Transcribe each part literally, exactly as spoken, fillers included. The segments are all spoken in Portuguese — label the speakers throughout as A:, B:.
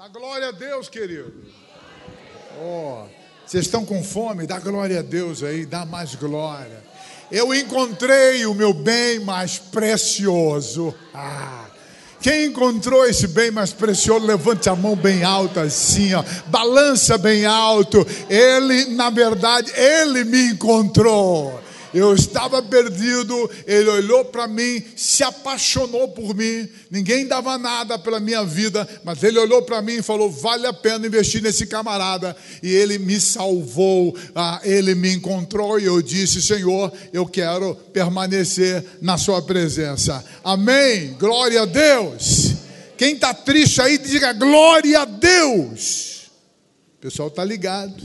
A: Dá glória a Deus, querido. Oh, vocês estão com fome? Dá glória a Deus aí, dá mais glória. Eu encontrei o meu bem mais precioso. Ah, quem encontrou esse bem mais precioso, levante a mão bem alta assim, ó, balança bem alto. Ele, na verdade, ele me encontrou. Eu estava perdido, ele olhou para mim, se apaixonou por mim. Ninguém dava nada pela minha vida, mas ele olhou para mim e falou: vale a pena investir nesse camarada. E ele me salvou, ah, ele me encontrou. E eu disse: Senhor, eu quero permanecer na sua presença. Amém, glória a Deus. Quem está triste aí, diga glória a Deus. O pessoal está ligado.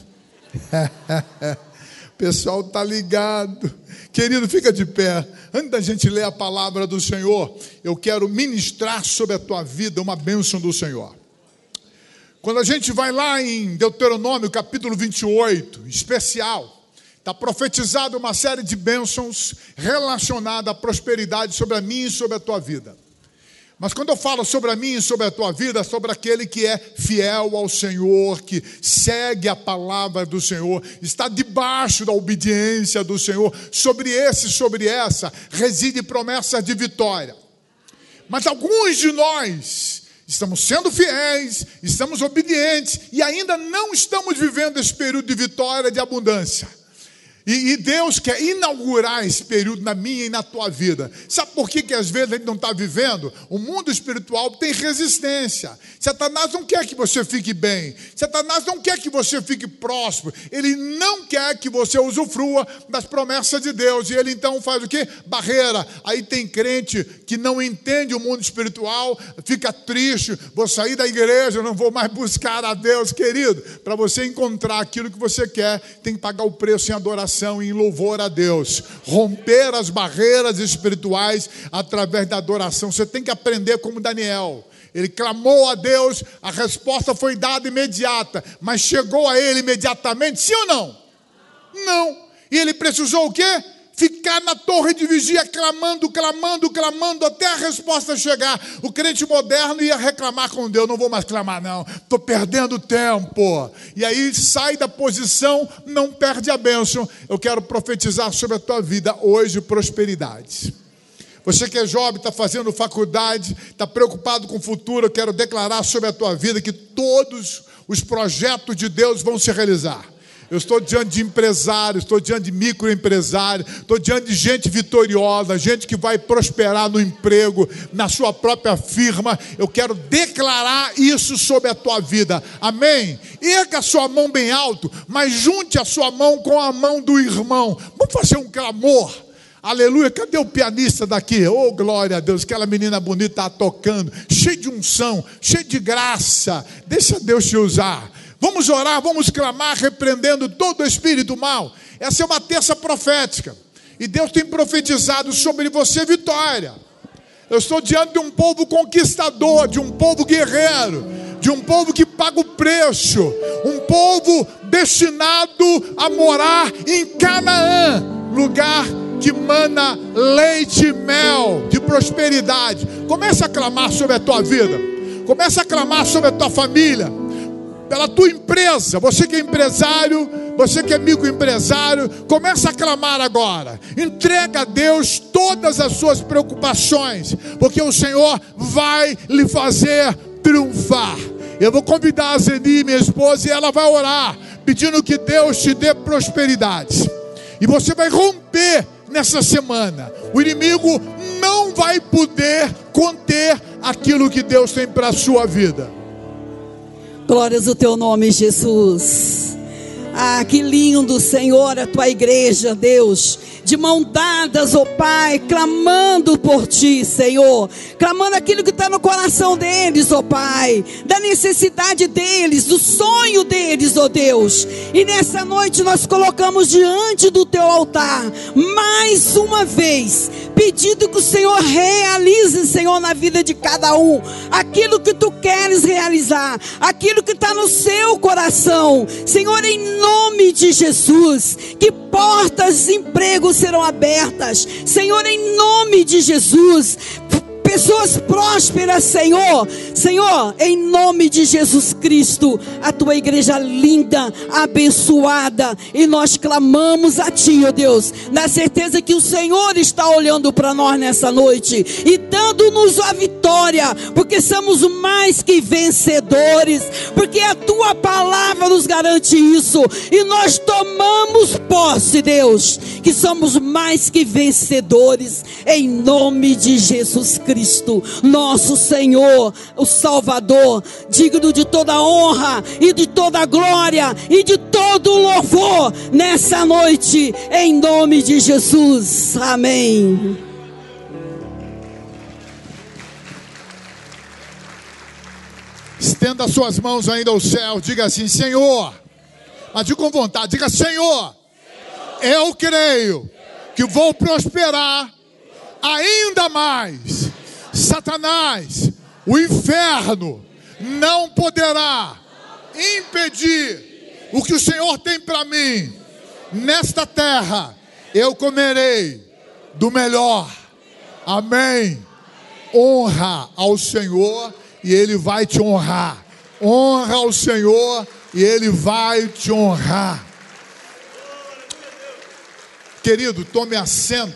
A: O pessoal está ligado. Querido, fica de pé. Antes da gente ler a palavra do Senhor, eu quero ministrar sobre a tua vida uma bênção do Senhor. Quando a gente vai lá em Deuteronômio, capítulo vinte e oito, especial, está profetizado uma série de bênçãos relacionadas à prosperidade sobre a minha e sobre a tua vida. Mas quando eu falo sobre a minha e sobre a tua vida, sobre aquele que é fiel ao Senhor, que segue a palavra do Senhor, está debaixo da obediência do Senhor, sobre esse, sobre essa, reside promessa de vitória. Mas alguns de nós estamos sendo fiéis, estamos obedientes e ainda não estamos vivendo esse período de vitória, de abundância. E, e Deus quer inaugurar esse período na minha e na tua vida. Sabe por que, que às vezes a gente não está vivendo? O mundo espiritual tem resistência. Satanás não quer que você fique bem. Satanás não quer que você fique próspero. Ele não quer que você usufrua das promessas de Deus. E ele então faz o quê? Barreira. Aí tem crente que não entende o mundo espiritual, fica triste. Vou sair da igreja, não vou mais buscar a Deus. Querido, para você encontrar aquilo que você quer, tem que pagar o preço em adoração, em louvor a Deus, romper as barreiras espirituais através da adoração. Você tem que aprender como Daniel. Ele clamou a Deus, a resposta foi dada imediata, mas chegou a ele imediatamente, sim ou não? Não. E ele precisou o quê? Ficar na torre de vigia, clamando, clamando, clamando, até a resposta chegar. O crente moderno ia reclamar com Deus: não vou mais clamar não, estou perdendo tempo. E aí sai da posição, não perde a bênção. Eu quero profetizar sobre a tua vida hoje prosperidade. Você que é jovem, está fazendo faculdade, está preocupado com o futuro, eu quero declarar sobre a tua vida que todos os projetos de Deus vão se realizar. Eu estou diante de empresários, estou diante de microempresários, estou diante de gente vitoriosa, gente que vai prosperar no emprego, na sua própria firma. Eu quero declarar isso sobre a tua vida. Amém? Erga a sua mão bem alto, mas junte a sua mão com a mão do irmão. Vamos fazer um clamor. Aleluia. Cadê o pianista daqui? Oh, glória a Deus. Aquela menina bonita está tocando, cheia de unção, cheia de graça. Deixa Deus te usar. Vamos orar, vamos clamar, repreendendo todo o espírito mal. Essa é uma terça profética. E Deus tem profetizado sobre você vitória. Eu estou diante de um povo conquistador, de um povo guerreiro, de um povo que paga o preço. Um povo destinado a morar em Canaã, lugar que mana leite e mel, de prosperidade. Começa a clamar sobre a tua vida. Começa a clamar sobre a tua família. Pela tua empresa, você que é empresário, você que é microempresário, começa a clamar agora. Entrega a Deus todas as suas preocupações, porque o Senhor vai lhe fazer triunfar. Eu vou convidar a Zeni, minha esposa, e ela vai orar, pedindo que Deus te dê prosperidade. E você vai romper nessa semana. O inimigo não vai poder conter aquilo que Deus tem para a sua vida.
B: Glórias ao teu nome, Jesus. Ah, que lindo, Senhor, a tua igreja, Deus, de mão dadas, ó Pai, clamando por ti, Senhor, clamando aquilo que está no coração deles, ó Pai, da necessidade deles, do sonho deles, ó Deus. E nessa noite nós colocamos diante do teu altar, mais uma vez, pedindo que o Senhor realize, Senhor, na vida de cada um, aquilo que tu queres realizar, aquilo que está no seu coração, Senhor, em nome de Jesus, que portas de emprego serão abertas, Senhor, em nome de Jesus. pessoas prósperas, Senhor. Senhor, em nome de Jesus Cristo, a tua igreja linda, abençoada, e nós clamamos a ti, ó Deus, na certeza que o Senhor está olhando para nós nessa noite e dando-nos a vitória, porque somos mais que vencedores, porque a tua palavra nos garante isso, e nós tomamos posse, Deus, que somos mais que vencedores, em nome de Jesus Cristo, nosso Senhor, o Salvador, digno de toda honra e de toda glória e de todo louvor nessa noite, em nome de Jesus, amém.
A: Estenda suas mãos ainda ao céu, diga assim: Senhor, mas diga com vontade, diga: Senhor, eu creio que vou prosperar ainda mais. Satanás, o inferno, não poderá impedir o que o Senhor tem para mim. Nesta terra eu comerei do melhor. Amém. Honra ao Senhor e Ele vai te honrar. Honra ao Senhor e Ele vai te honrar. Querido, tome assento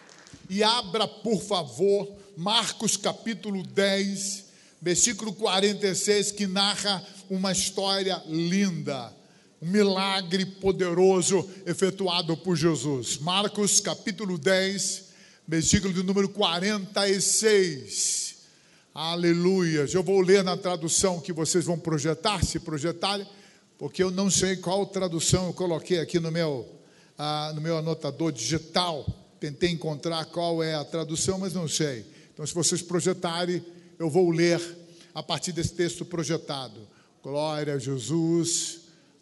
A: e abra, por favor, Marcos capítulo dez, versículo quarenta e seis, que narra uma história linda, um milagre poderoso efetuado por Jesus. Marcos capítulo dez, versículo de número quarenta e seis. Aleluia. Eu vou ler na tradução que vocês vão projetar, se projetarem, porque eu não sei qual tradução eu coloquei aqui no meu, ah, no meu anotador digital. Tentei encontrar qual é a tradução, mas não sei. Então, se vocês projetarem, eu vou ler a partir desse texto projetado. Glória a Jesus,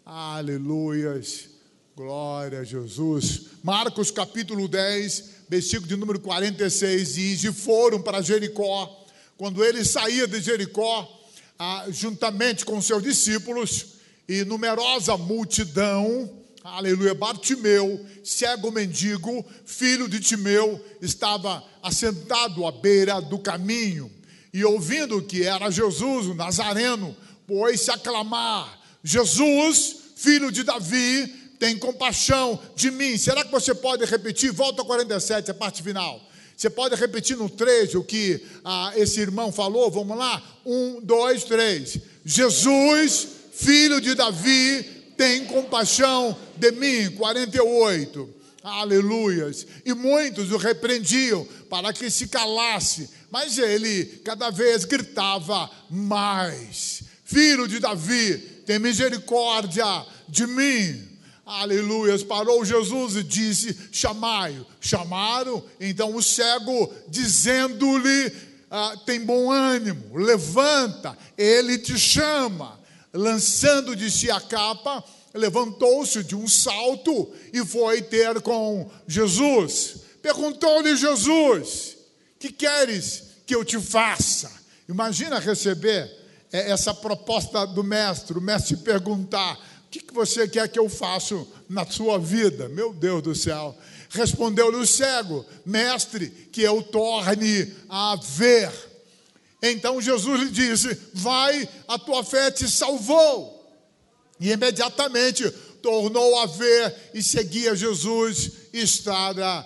A: aleluias, glória a Jesus. Marcos capítulo dez, versículo de número quarenta e seis, diz: e foram para Jericó. Quando ele saía de Jericó, ah, juntamente com seus discípulos e numerosa multidão, aleluia, Bartimeu, cego mendigo, filho de Timeu, estava assentado à beira do caminho, e ouvindo que era Jesus, o Nazareno, pôs-se a clamar: Jesus, filho de Davi, tem compaixão de mim. Será que você pode repetir? Volta ao quarenta e sete, a parte final. Você pode repetir no três o que ah, esse irmão falou? Vamos lá? Um, dois, três. Jesus, filho de Davi, tem compaixão de mim. quarenta e oito. Aleluias. E muitos o repreendiam para que se calasse, mas ele cada vez gritava mais: filho de Davi, tem misericórdia de mim. Aleluias. Parou Jesus e disse: chamai-o. Chamaram então o cego, dizendo-lhe: ah, tem bom ânimo, levanta, ele te chama. Lançando de si a capa, levantou-se de um salto e foi ter com Jesus. Perguntou-lhe Jesus: que queres que eu te faça? Imagina receber essa proposta do mestre, o mestre perguntar: o que você quer que eu faça na sua vida? Meu Deus do céu. Respondeu-lhe o cego: mestre, que eu torne a ver. Então Jesus lhe disse: vai, a tua fé te salvou. E imediatamente tornou a ver e seguia Jesus estrada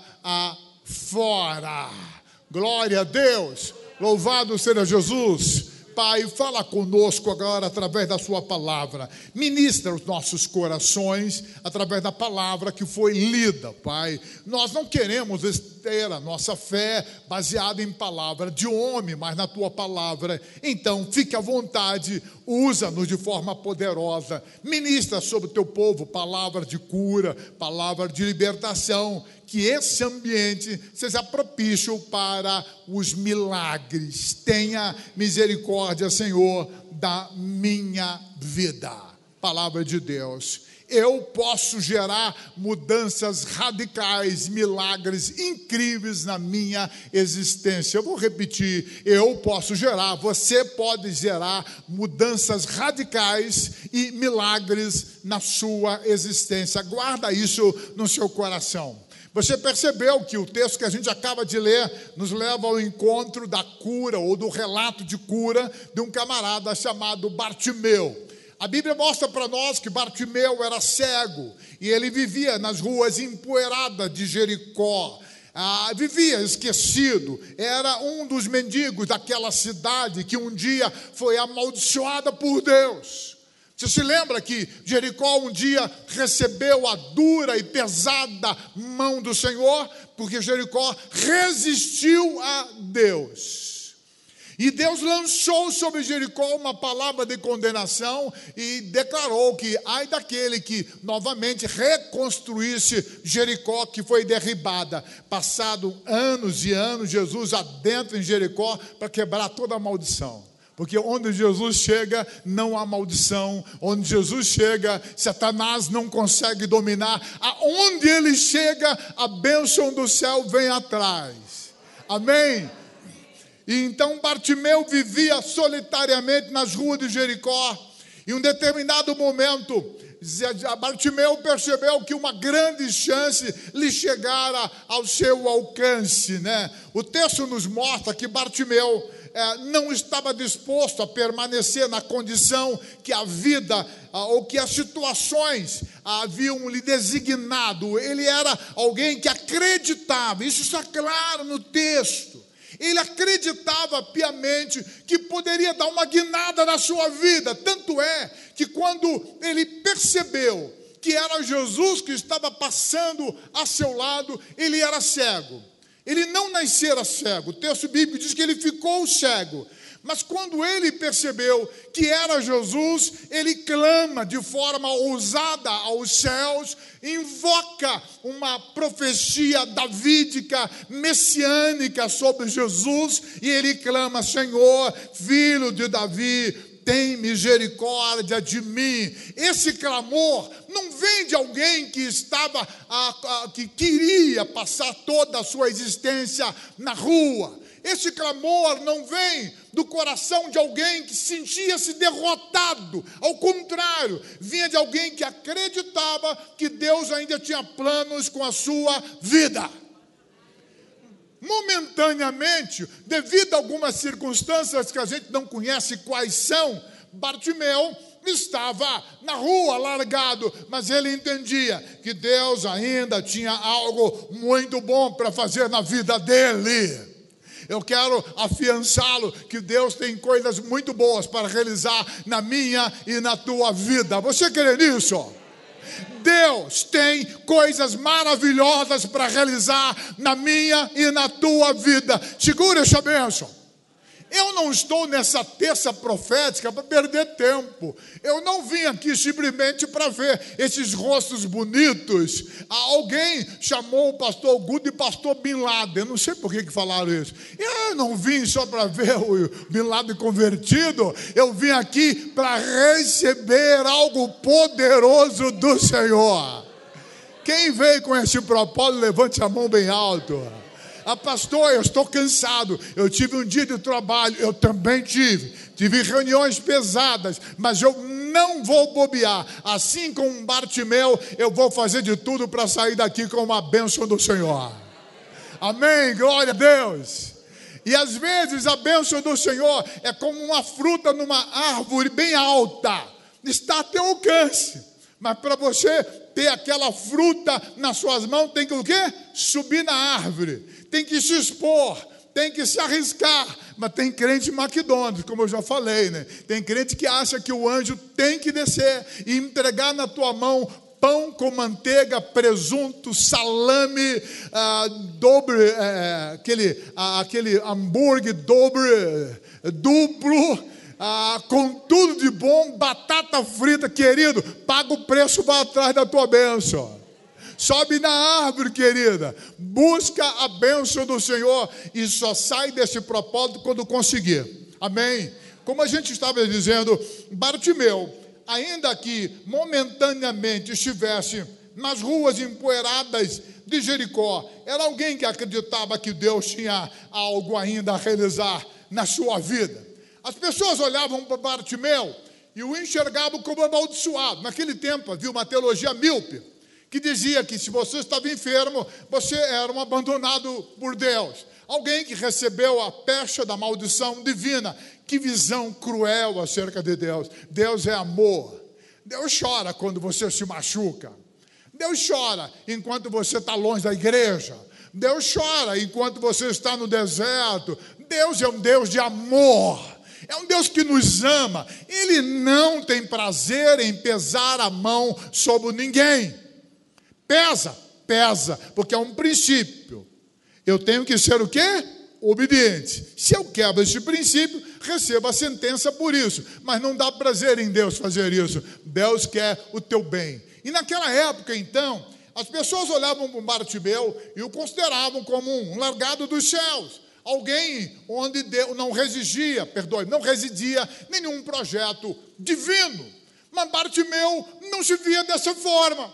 A: afora. Glória a Deus, louvado seja Jesus. Pai, fala conosco agora através da sua palavra. Ministra os nossos corações através da palavra que foi lida, Pai. Nós não queremos ter a nossa fé baseada em palavra de homem, mas na tua palavra. Então, fique à vontade, usa-nos de forma poderosa. Ministra sobre o teu povo palavra de cura, palavra de libertação. Que esse ambiente seja propício para os milagres. Tenha misericórdia, Senhor, da minha vida. Palavra de Deus. Eu posso gerar mudanças radicais, milagres incríveis na minha existência. Eu vou repetir. Eu posso gerar, você pode gerar mudanças radicais e milagres na sua existência. Guarda isso no seu coração. Você percebeu que o texto que a gente acaba de ler nos leva ao encontro da cura, ou do relato de cura, de um camarada chamado Bartimeu. A Bíblia mostra para nós que Bartimeu era cego, e ele vivia nas ruas empoeiradas de Jericó. Ah, vivia esquecido, era um dos mendigos daquela cidade que um dia foi amaldiçoada por Deus. Você se lembra que Jericó um dia recebeu a dura e pesada mão do Senhor? Porque Jericó resistiu a Deus. E Deus lançou sobre Jericó uma palavra de condenação e declarou que ai daquele que novamente reconstruísse Jericó, que foi derribada. Passado anos e anos, Jesus adentra em Jericó para quebrar toda a maldição. Porque onde Jesus chega, não há maldição. Onde Jesus chega, Satanás não consegue dominar. Aonde ele chega, a bênção do céu vem atrás. Amém? E então Bartimeu vivia solitariamente nas ruas de Jericó. Em um determinado momento, Bartimeu percebeu que uma grande chance lhe chegara ao seu alcance, né? O texto nos mostra que Bartimeu É, não estava disposto a permanecer na condição que a vida ah, ou que as situações haviam lhe designado. Ele era alguém que acreditava, isso está claro no texto. Ele acreditava piamente que poderia dar uma guinada na sua vida. Tanto é que quando ele percebeu que era Jesus que estava passando a seu lado, ele era cego. Ele não nascera cego, o texto bíblico diz que ele ficou cego. Mas quando ele percebeu que era Jesus, ele clama de forma ousada aos céus, invoca uma profecia davídica, messiânica sobre Jesus, e ele clama: Senhor, filho de Davi, tem misericórdia de mim. Esse clamor não vem de alguém que estava, a, a, que queria passar toda a sua existência na rua. Esse clamor não vem do coração de alguém que sentia-se derrotado. Ao contrário, vinha de alguém que acreditava que Deus ainda tinha planos com a sua vida. Momentaneamente, devido a algumas circunstâncias que a gente não conhece quais são, Bartimeu estava na rua largado, mas ele entendia que Deus ainda tinha algo muito bom para fazer na vida dele. Eu quero afiançá-lo que Deus tem coisas muito boas para realizar na minha e na tua vida. Você crê nisso? Deus tem coisas maravilhosas para realizar na minha e na tua vida. Segura essa bênção. Eu não estou nessa terça profética para perder tempo. Eu não vim aqui simplesmente para ver esses rostos bonitos. Alguém chamou o pastor Guto de pastor Bin Laden. Eu não sei por que que falaram isso. Eu não vim só para ver o Bin Laden convertido. Eu vim aqui para receber algo poderoso do Senhor. Quem veio com esse propósito, levante a mão bem alto. Ah, pastor, eu estou cansado. Eu tive um dia de trabalho. Eu também tive. Tive reuniões pesadas, mas eu não vou bobear. Assim como Bartimeu, eu vou fazer de tudo para sair daqui com uma bênção do Senhor. Amém, glória a Deus. E às vezes a bênção do Senhor é como uma fruta numa árvore bem alta. Está a teu alcance. Mas para você ter aquela fruta nas suas mãos, tem que o quê? Subir na árvore. Tem que se expor, tem que se arriscar. Mas tem crente McDonald's, como eu já falei, né? Tem crente que acha que o anjo tem que descer e entregar na tua mão pão com manteiga, presunto, salame, ah, dobre, é, aquele, ah, aquele hambúrguer dobre, duplo, ah, com tudo de bom, batata frita. Querido, paga o preço, vai atrás da tua bênção. Sobe na árvore, querida. Busca a bênção do Senhor. E só sai desse propósito quando conseguir. Amém? Como a gente estava dizendo, Bartimeu, ainda que momentaneamente estivesse nas ruas empoeiradas de Jericó, era alguém que acreditava que Deus tinha algo ainda a realizar na sua vida. As pessoas olhavam para Bartimeu e o enxergavam como amaldiçoado. Naquele tempo havia uma teologia míope, que dizia que se você estava enfermo, você era um abandonado por Deus. Alguém que recebeu a pecha da maldição divina. Que visão cruel acerca de Deus. Deus é amor. Deus chora quando você se machuca. Deus chora enquanto você está longe da igreja. Deus chora enquanto você está no deserto. Deus é um Deus de amor. É um Deus que nos ama. Ele não tem prazer em pesar a mão sobre ninguém. Pesa, pesa, porque é um princípio. Eu tenho que ser o quê? Obediente. Se eu quebro esse princípio, recebo a sentença por isso. Mas não dá prazer em Deus fazer isso. Deus quer o teu bem. E naquela época, então, as pessoas olhavam para Bartimeu e o consideravam como um largado dos céus. Alguém onde Deus não residia, perdoe, não residia nenhum projeto divino. Mas Bartimeu não se via dessa forma.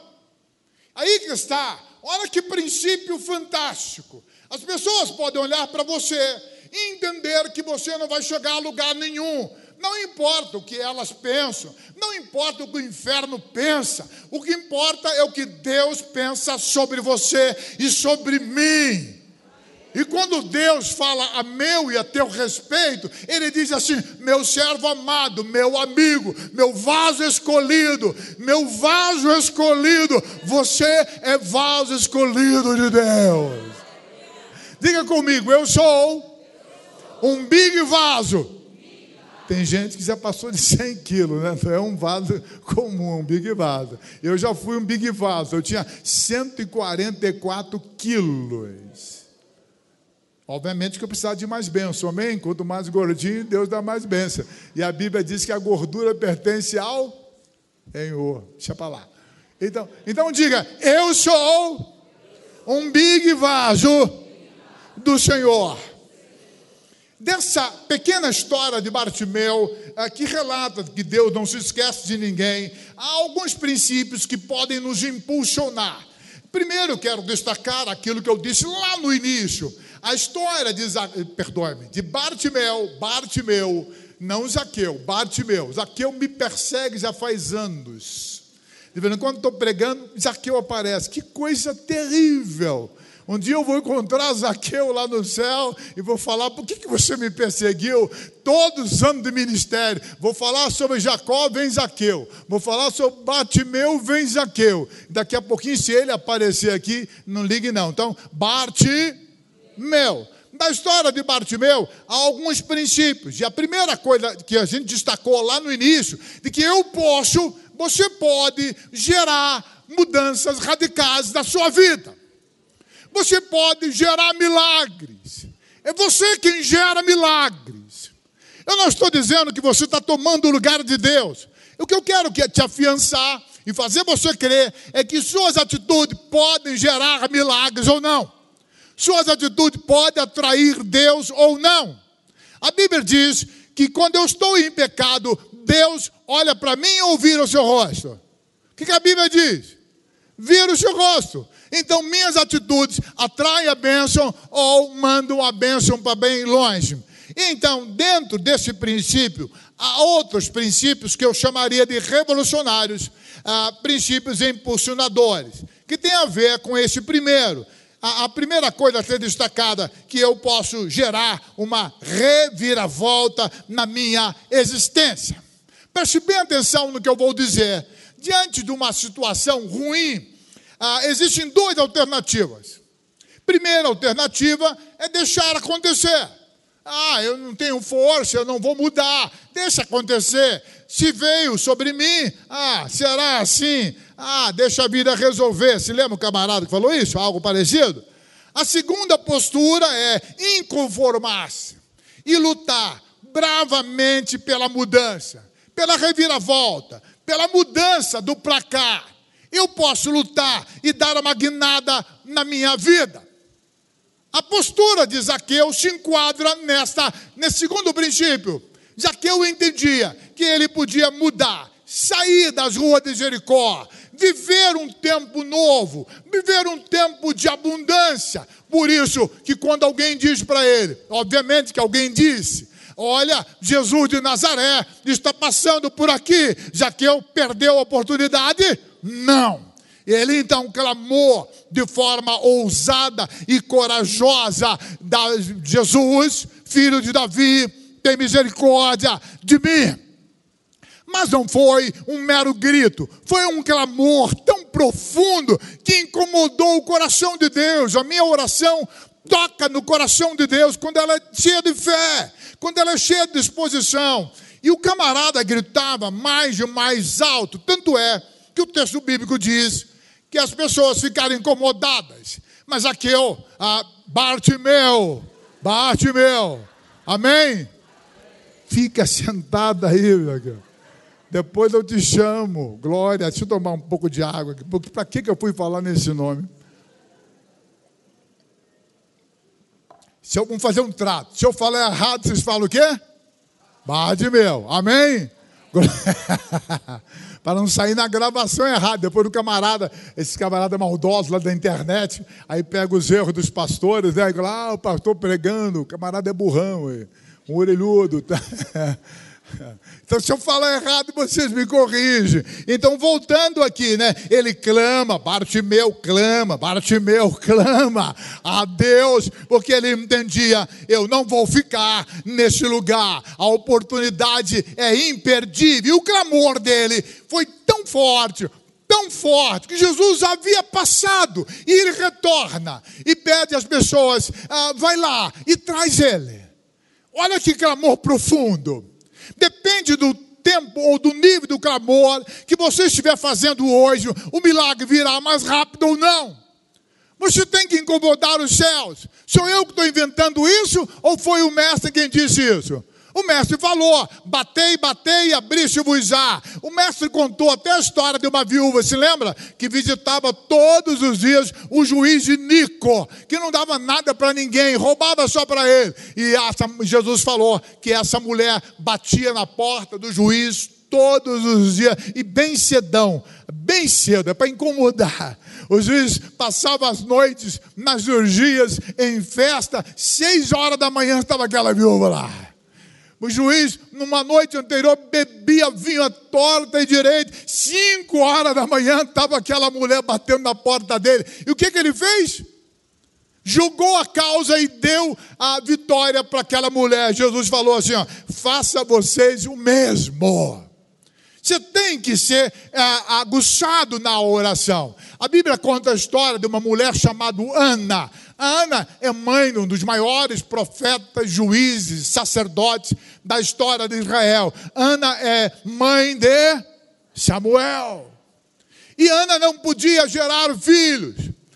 A: Aí que está. Olha que princípio fantástico. As pessoas podem olhar para você e entender que você não vai chegar a lugar nenhum. Não importa o que elas pensam, não importa o que o inferno pensa, o que importa é o que Deus pensa sobre você e sobre mim. E quando Deus fala a meu e a teu respeito, Ele diz assim: meu servo amado, meu amigo, meu vaso escolhido, meu vaso escolhido, você é vaso escolhido de Deus. Diga comigo, eu sou um big vaso. Tem gente que já passou de cem quilos, né? Não é um vaso comum, um big vaso. Eu já fui um big vaso, eu tinha cento e quarenta e quatro quilos. Obviamente que eu precisava de mais bênção, amém? Quanto mais gordinho, Deus dá mais bênção. E a Bíblia diz que a gordura pertence ao Senhor. Deixa para lá. Então, então diga, eu sou um big vaso do Senhor. Dessa pequena história de Bartimeu, que relata que Deus não se esquece de ninguém, há alguns princípios que podem nos impulsionar. Primeiro, quero destacar aquilo que eu disse lá no início. A história de, perdoe-me, de Bartimeu, Bartimeu, não Zaqueu, Bartimeu. Zaqueu me persegue já faz anos. De vez em quando estou pregando, Zaqueu aparece. Que coisa terrível. Um dia eu vou encontrar Zaqueu lá no céu e vou falar: por que, que você me perseguiu todos os anos de ministério? Vou falar sobre Jacó, vem Zaqueu. Vou falar sobre Bartimeu, vem Zaqueu. Daqui a pouquinho, se ele aparecer aqui, não ligue não. Então, Bartimeu. Da história de Bartimeu, há alguns princípios. E a primeira coisa que a gente destacou lá no início, de que eu posso, você pode gerar mudanças radicais na sua vida. Você pode gerar milagres. É você quem gera milagres. Eu não estou dizendo que você está tomando o lugar de Deus. O que eu quero te afiançar e fazer você crer é que suas atitudes podem gerar milagres ou não. Suas atitudes podem atrair Deus ou não. A Bíblia diz que quando eu estou em pecado, Deus olha para mim ou vira o seu rosto. O que a Bíblia diz? Vira o seu rosto. Então, minhas atitudes atraem a bênção ou mandam a bênção para bem longe. Então, dentro desse princípio, há outros princípios que eu chamaria de revolucionários, ah, princípios impulsionadores, que tem a ver com esse primeiro. A, a primeira coisa a ser destacada, que eu posso gerar uma reviravolta na minha existência. Preste bem atenção no que eu vou dizer. Diante de uma situação ruim, Ah, existem duas alternativas. Primeira alternativa é deixar acontecer. Ah, eu não tenho força, eu não vou mudar. Deixa acontecer. Se veio sobre mim, ah, será assim? Ah, deixa a vida resolver. Se lembra o camarada que falou isso? Algo parecido? A segunda postura é inconformar-se e lutar bravamente pela mudança, pela reviravolta, pela mudança do placar. Eu posso lutar e dar uma guinada na minha vida. A postura de Zaqueu se enquadra nesta, nesse segundo princípio. Zaqueu entendia que ele podia mudar, sair das ruas de Jericó, viver um tempo novo, viver um tempo de abundância. Por isso que quando alguém diz para ele, obviamente que alguém disse: olha, Jesus de Nazaré está passando por aqui, Zaqueu perdeu a oportunidade? Não. Ele então clamou de forma ousada e corajosa: Jesus, filho de Davi, tem misericórdia de mim. Mas não foi um mero grito, foi um clamor tão profundo que incomodou o coração de Deus. A minha oração toca no coração de Deus quando ela é cheia de fé, quando ela é cheia de disposição. E o camarada gritava mais e mais alto, tanto é que o texto bíblico diz que as pessoas ficaram incomodadas. Mas Zaqueu, ah, Bartimeu, Bartimeu, amém? Fica sentado aí, meu Deus. Depois eu te chamo. Glória, deixa eu tomar um pouco de água aqui. Para que eu fui falar nesse nome? Se eu, vamos fazer um trato. Se eu falar errado, vocês falam o quê? Bartimeu, amém? Para não sair na gravação errada. Depois do camarada, esse camarada maldoso lá da internet, aí pega os erros dos pastores, né? Ah, o pastor pregando, o camarada é burrão, um orelhudo, tá? Então, se eu falar errado, vocês me corrigem. Então, voltando aqui, né? Ele clama, Bartimeu clama, Bartimeu clama a Deus, porque ele entendia: eu não vou ficar nesse lugar, a oportunidade é imperdível. E o clamor dele foi tão forte, tão forte, que Jesus havia passado, e ele retorna e pede às pessoas: ah, vai lá e traz ele. Olha que clamor profundo. Depende do tempo ou do nível do clamor que você estiver fazendo hoje, o milagre virá mais rápido ou não. Você tem que incomodar os céus. Sou eu que estou inventando isso ou foi o mestre quem disse isso? O mestre falou: batei, batei, abri-se-vos-á. O mestre contou até a história de uma viúva, se lembra? Que visitava todos os dias o juiz de Nico, que não dava nada para ninguém, roubava só para ele. E essa, Jesus falou que essa mulher batia na porta do juiz todos os dias, e bem cedão, bem cedo, é para incomodar. O juiz passava as noites nas orgias, em festa, seis horas da manhã estava aquela viúva lá. O juiz, numa noite anterior, bebia vinho à torta e direito. Cinco horas da manhã, estava aquela mulher batendo na porta dele. E o que, que ele fez? Julgou a causa e deu a vitória para aquela mulher. Jesus falou assim: ó, faça vocês o mesmo. Você tem que ser é, aguçado na oração. A Bíblia conta a história de uma mulher chamada Ana. A Ana é mãe de um dos maiores profetas, juízes, sacerdotes da história de Israel. Ana é mãe de Samuel. E Ana não podia gerar filhos.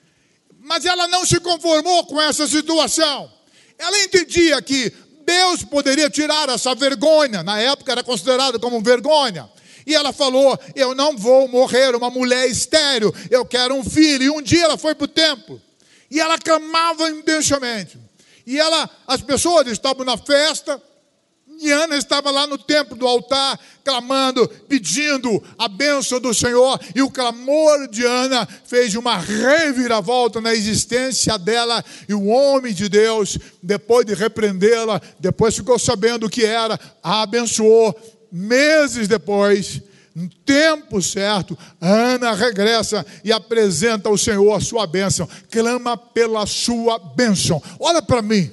A: Mas ela não se conformou com essa situação. Ela entendia que Deus poderia tirar essa vergonha. Na época era considerado como vergonha. E ela falou: eu não vou morrer uma mulher estéril, eu quero um filho. E um dia ela foi para o templo. E ela clamava intensamente. E ela, as pessoas estavam na festa, e Ana estava lá no templo do altar, clamando, pedindo a bênção do Senhor. E o clamor de Ana fez uma reviravolta na existência dela. E o homem de Deus, depois de repreendê-la, depois ficou sabendo o que era, a abençoou. Meses depois, no tempo certo, Ana regressa e apresenta ao Senhor a sua bênção. Clama pela sua bênção. Olha para mim.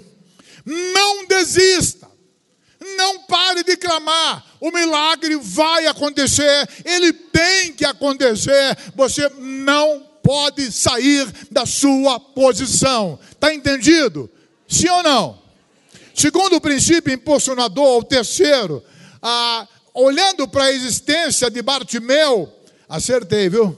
A: Não desista. Não pare de clamar. O milagre vai acontecer. Ele tem que acontecer. Você não pode sair da sua posição. Está entendido? Sim ou não? Segundo o princípio impulsionador, o terceiro, Ah, olhando para a existência de Bartimeu, acertei, viu?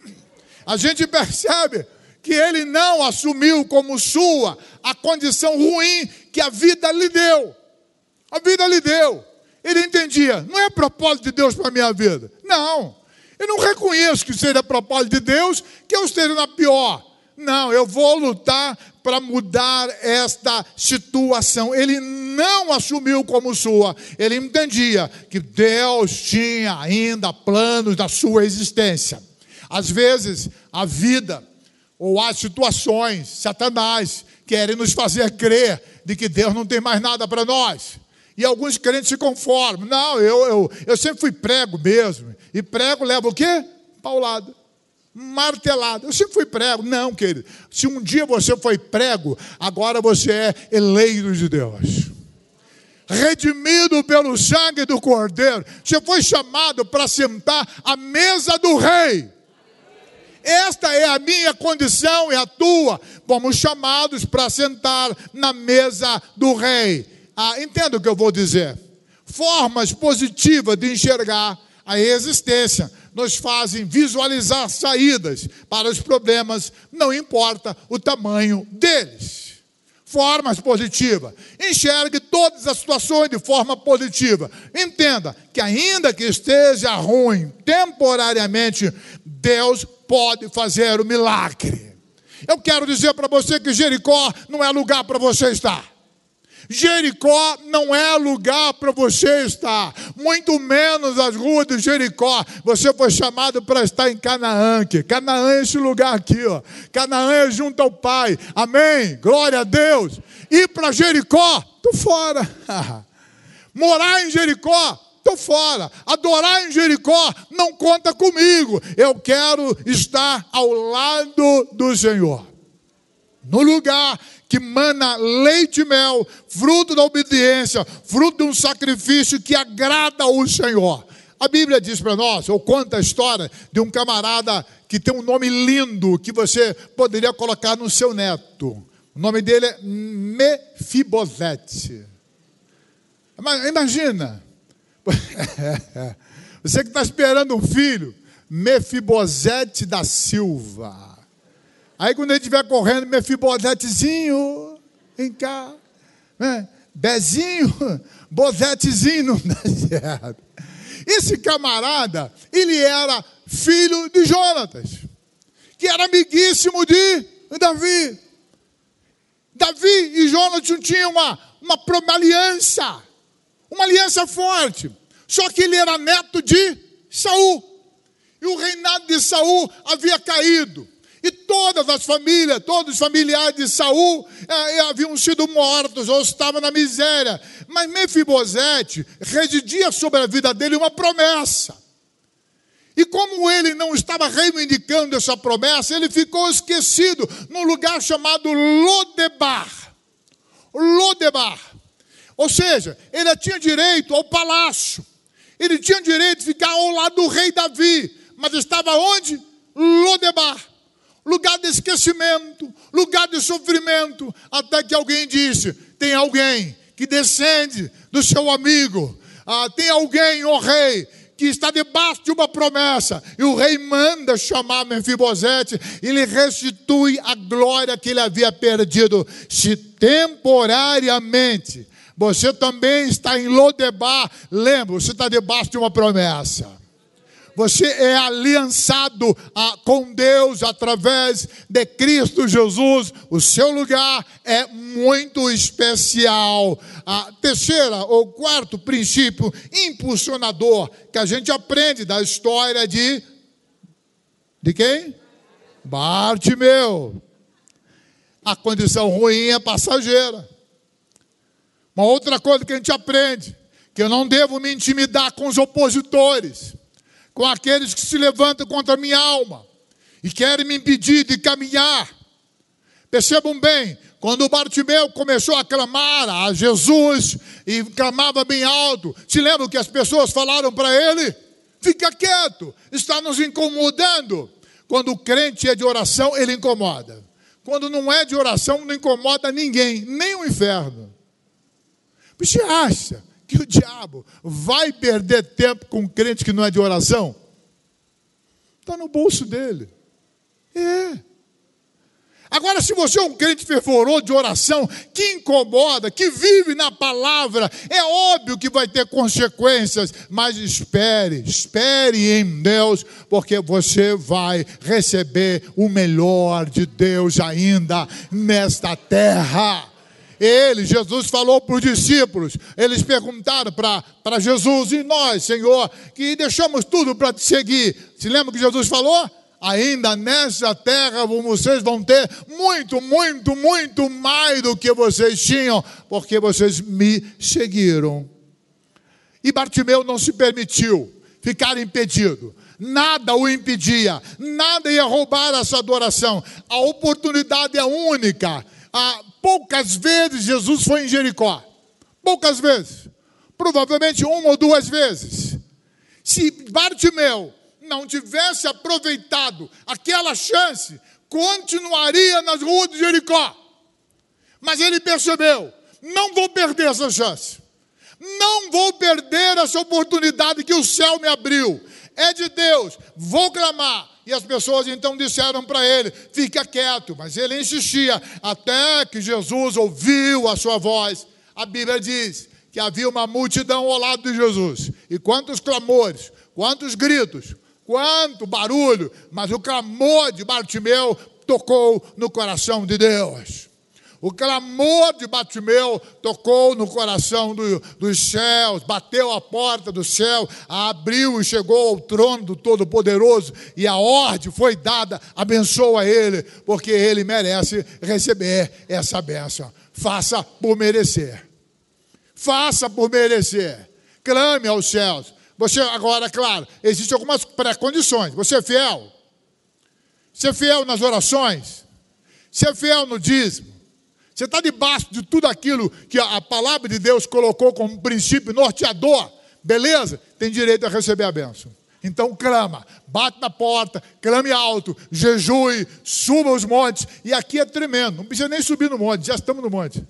A: A gente percebe que ele não assumiu como sua a condição ruim que a vida lhe deu. A vida lhe deu. Ele entendia: não é propósito de Deus para a minha vida. Não, eu não reconheço que seja propósito de Deus que eu esteja na pior. Não, eu vou lutar para mudar esta situação. Ele não assumiu como sua. Ele entendia que Deus tinha ainda planos da sua existência. Às vezes, a vida ou as situações, Satanás, querem nos fazer crer de que Deus não tem mais nada para nós. E alguns crentes se conformam. Não, eu, eu, eu sempre fui prego mesmo. E prego leva o quê? Paulada. martelado. Eu sempre fui prego. Não, querido. Se um dia você foi prego, agora você é eleito de Deus. Redimido pelo sangue do Cordeiro. Você foi chamado para sentar à mesa do rei. Esta é a minha condição e a tua. Fomos chamados para sentar na mesa do rei. Ah, entenda o que eu vou dizer. Formas positivas de enxergar a existência nos fazem visualizar saídas para os problemas, não importa o tamanho deles. Formas positivas. Enxergue todas as situações de forma positiva. Entenda que ainda que esteja ruim temporariamente, Deus pode fazer o milagre. Eu quero dizer para você que Jericó não é lugar para você estar. Jericó não é lugar para você estar, muito menos as ruas de Jericó. Você foi chamado para estar em Canaã, que Canaã é esse lugar aqui, ó. Canaã é junto ao Pai, amém, glória a Deus. Ir para Jericó, tô fora. Morar em Jericó, tô fora. Adorar em Jericó, não conta comigo. Eu quero estar ao lado do Senhor, no lugar que mana leite e mel, fruto da obediência, fruto de um sacrifício que agrada ao Senhor. A Bíblia diz para nós, ou conta a história de um camarada que tem um nome lindo, que você poderia colocar no seu neto. O nome dele é Mefibosete. Imagina, você que está esperando um filho, Mefibosete da Silva. Aí quando ele estiver correndo, Mefibosetezinho, vem cá, né? Bezinho, Bozetezinho, não dá certo. Esse camarada, ele era filho de Jonatas, que era amiguíssimo de Davi. Davi e Jonatas tinham uma, uma, uma aliança, uma aliança forte, só que ele era neto de Saul, e o reinado de Saul havia caído. E todas as famílias, todos os familiares de Saul eh, haviam sido mortos ou estavam na miséria. Mas Mefibosete residia sobre a vida dele uma promessa. E como ele não estava reivindicando essa promessa, ele ficou esquecido num lugar chamado Lodebar. Lodebar. Ou seja, ele tinha direito ao palácio. Ele tinha direito de ficar ao lado do rei Davi. Mas estava onde? Lodebar. Lugar de esquecimento, lugar de sofrimento, até que alguém disse, tem alguém que descende do seu amigo, ah, tem alguém, ó rei, que está debaixo de uma promessa, e o rei manda chamar Mefibosete, e lhe restitui a glória que ele havia perdido, se temporariamente você também está em Lodebar, lembra, você está debaixo de uma promessa. Você é aliançado a, com Deus através de Cristo Jesus. O seu lugar é muito especial. A terceira ou quarto princípio impulsionador que a gente aprende da história de... De quem? Bartimeu. A condição ruim é passageira. Uma outra coisa que a gente aprende, que eu não devo me intimidar com os opositores, com aqueles que se levantam contra a minha alma e querem me impedir de caminhar. Percebam bem, quando Bartimeu começou a clamar a Jesus e clamava bem alto, se lembram que as pessoas falaram para ele? Fica quieto, está nos incomodando. Quando o crente é de oração, ele incomoda. Quando não é de oração, não incomoda ninguém, nem o inferno. Você acha que o diabo vai perder tempo com um crente que não é de oração? Está no bolso dele. É. Agora, se você é um crente fervoroso de oração, que incomoda, que vive na palavra, é óbvio que vai ter consequências, mas espere, espere em Deus, porque você vai receber o melhor de Deus ainda nesta terra. Ele, Jesus falou para os discípulos, eles perguntaram para Jesus, e nós, Senhor, que deixamos tudo para te seguir. Se lembra que Jesus falou? Ainda nessa terra vocês vão ter muito, muito, muito mais do que vocês tinham, porque vocês me seguiram. E Bartimeu não se permitiu ficar impedido. nada o impedia, nada ia roubar essa adoração. A oportunidade é única. Ah, poucas vezes Jesus foi em Jericó, poucas vezes, provavelmente uma ou duas vezes. Se Bartimeu não tivesse aproveitado aquela chance, continuaria nas ruas de Jericó. Mas ele percebeu, não vou perder essa chance, não vou perder essa oportunidade que o céu me abriu, é de Deus, vou clamar. E as pessoas então disseram para ele, fica quieto, mas ele insistia, até que Jesus ouviu a sua voz. A Bíblia diz que havia uma multidão ao lado de Jesus, e quantos clamores, quantos gritos, quanto barulho, mas o clamor de Bartimeu tocou no coração de Deus. O clamor de Bartimeu tocou no coração do, dos céus, bateu a porta do céu, abriu e chegou ao trono do Todo-Poderoso, e a ordem foi dada, abençoa ele, porque ele merece receber essa bênção. Faça por merecer. Faça por merecer. Clame aos céus. Você, agora, claro, existem algumas pré-condições. Você é fiel? Ser fiel nas orações? Ser fiel no dízimo? Você está debaixo de tudo aquilo que a palavra de Deus colocou como princípio norteador, beleza? Tem direito a receber a bênção. Então clama, bate na porta, clame alto, jejue, suba os montes. E aqui é tremendo, não precisa nem subir no monte, já estamos no monte.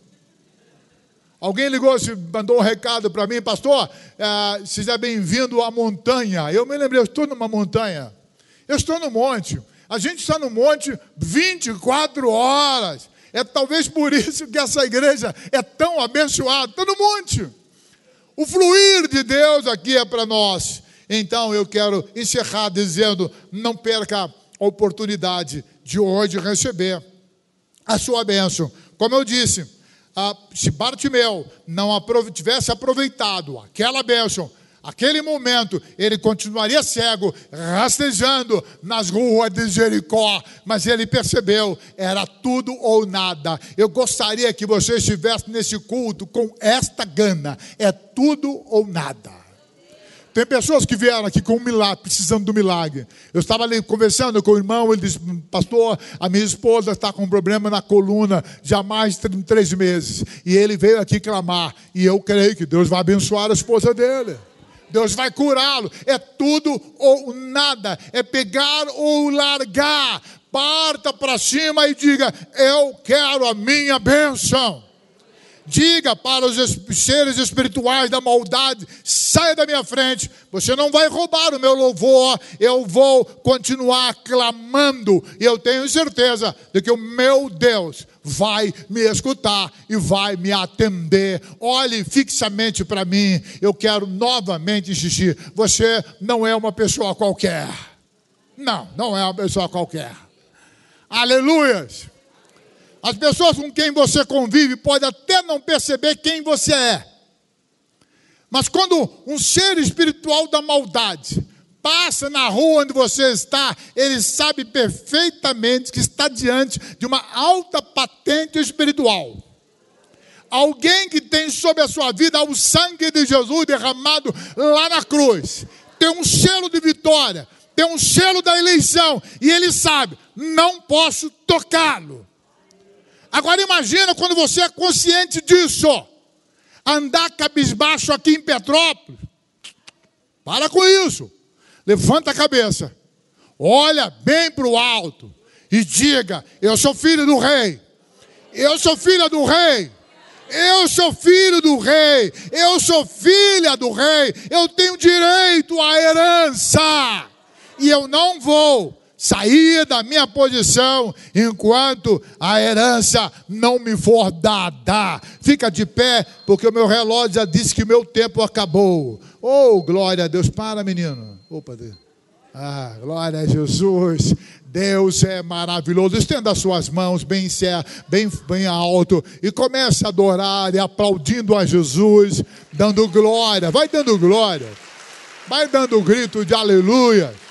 A: Alguém ligou, mandou um recado para mim, pastor, é, seja bem-vindo à montanha. Eu me lembrei, eu estou numa montanha, eu estou no monte. A gente está no monte vinte e quatro horas. É talvez por isso que essa igreja é tão abençoada, está no monte. O fluir de Deus aqui é para nós. Então eu quero encerrar dizendo, não perca a oportunidade de hoje receber a sua bênção. Como eu disse, se Bartimeu não tivesse aproveitado aquela bênção, aquele momento, ele continuaria cego, rastejando nas ruas de Jericó, mas ele percebeu, era tudo ou nada. Eu gostaria que você estivesse nesse culto com esta gana, é tudo ou nada. Tem pessoas que vieram aqui com um milagre, precisando do milagre. Eu estava ali conversando com o irmão, ele disse, pastor, a minha esposa está com um problema na coluna, já há mais de três meses, e ele veio aqui clamar, e eu creio que Deus vai abençoar a esposa dele. Deus vai curá-lo, é tudo ou nada, é pegar ou largar, parta para cima e diga, eu quero a minha bênção. Diga para os seres espirituais da maldade, saia da minha frente, você não vai roubar o meu louvor, eu vou continuar clamando, e eu tenho certeza de que o meu Deus vai me escutar e vai me atender. Olhe fixamente para mim, eu quero novamente insistir, você não é uma pessoa qualquer, não, não é uma pessoa qualquer, aleluias. As pessoas com quem você convive podem até não perceber quem você é. Mas quando um ser espiritual da maldade passa na rua onde você está, ele sabe perfeitamente que está diante de uma alta patente espiritual. Alguém que tem sobre a sua vida o sangue de Jesus derramado lá na cruz. Tem um selo de vitória, tem um selo da eleição. E ele sabe, não posso tocá-lo. Agora imagina quando você é consciente disso, andar cabisbaixo aqui em Petrópolis. Para com isso, levanta a cabeça, olha bem para o alto e diga, eu sou filho do rei, eu sou filha do rei, eu sou filho do rei, eu sou filha do rei, eu tenho direito à herança, e eu não vou sair da minha posição enquanto a herança não me for dada. Fica de pé, porque o meu relógio já disse que o meu tempo acabou. Oh, glória a Deus. Para, menino. Opa, Deus. Ah, glória a Jesus. Deus é maravilhoso. Estenda as suas mãos bem, bem, bem alto e comece a adorar e aplaudindo a Jesus, dando glória. Vai dando glória. Vai dando grito de aleluia.